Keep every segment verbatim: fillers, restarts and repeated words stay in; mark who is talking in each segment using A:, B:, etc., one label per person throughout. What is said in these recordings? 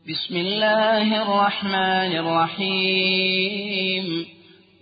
A: بسم الله الرحمن الرحيم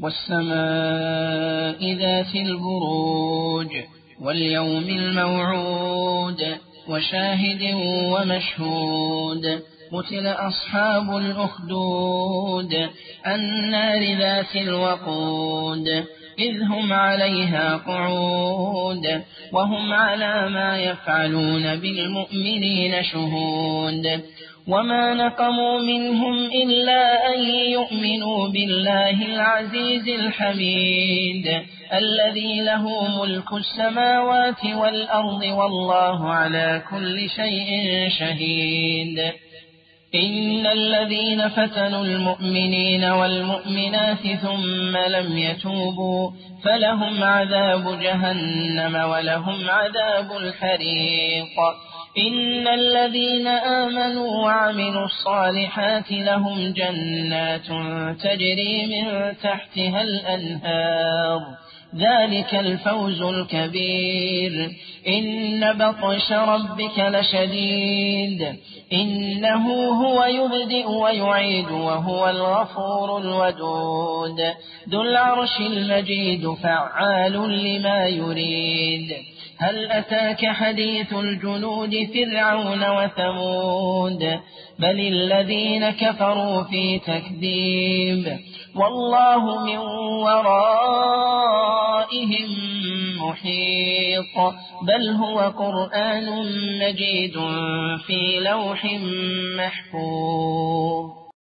A: والسماء ذات البروج واليوم الموعود وشاهد ومشهود قتل أصحاب الأخدود النار ذات الوقود إذ هم عليها قعود وهم على ما يفعلون بالمؤمنين شهود وما نقموا منهم إلا أن يؤمنوا بالله العزيز الحميد الذي له ملك السماوات والأرض والله على كل شيء شهيد إن الذين فتنوا المؤمنين والمؤمنات ثم لم يتوبوا فلهم عذاب جهنم ولهم عذاب الحريق إن الذين آمنوا وعملوا الصالحات لهم جنات تجري من تحتها الأنهار ذلك الفوز الكبير إن بطش ربك لشديد إنه هو يبدئ ويعيد وهو الغفور الودود ذو العرش المجيد فعال لما يريد هل أتاك حديث الجنود فرعون وثمود بل الذين كفروا في تكذيب والله من ورائهم محيط بل هو قرآن مجيد في لوح محفوظ.